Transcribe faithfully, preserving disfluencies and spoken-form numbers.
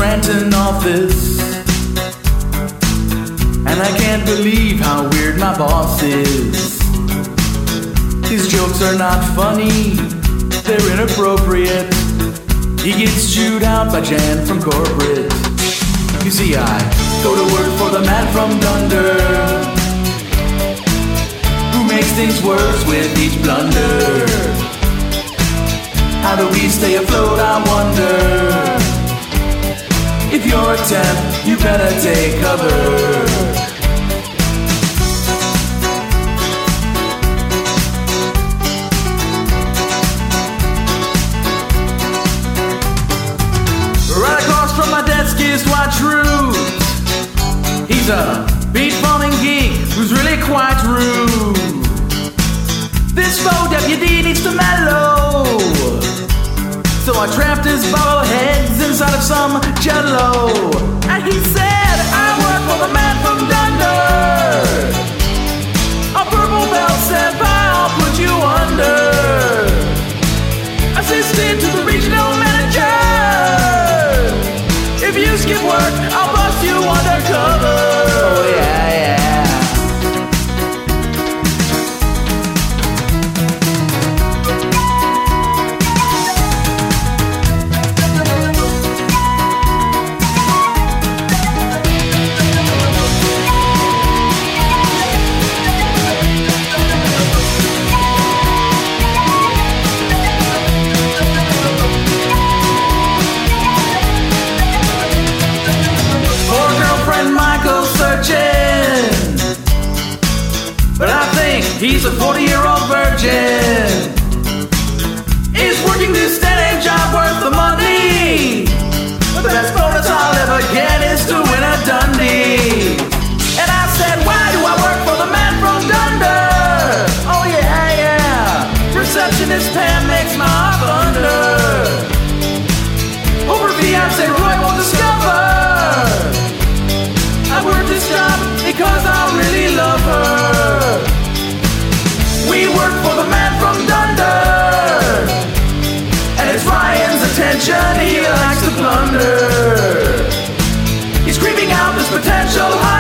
Scranton office, and I can't believe how weird my boss is. His jokes are not funny, they're inappropriate. He gets chewed out by Jan from corporate. You see, I go to work for the man from Dunder, who makes things worse with each blunder. How do we stay afloat, I wonder? If you're a temp, you better take cover. Right across from my desk is Dwight Schrute. He's a beat-bombing geek who's really quite rude. This faux deputy needs to mellow, so I trapped his bobbleheads inside of some jello. And he said, I work for the man from Dunder. A purple belt senpai, I'll put you under. Assistant to the regional manager. If you skip work, I'll bust you undercover. Oh yeah, yeah. But I think he's a forty-year-old virgin. Is working this dead-end job worth the money? The best bonus I'll ever get is to win a Dundee. And I said, why do I work for the man from Dunder? Oh yeah, yeah. Receptionist Pam makes my heart thunder. Over fiance Roy won't discover I work this job because I really love her. We work for the man from Dunder, and it's Ryan's attention he likes to plunder. He's screaming out this potential high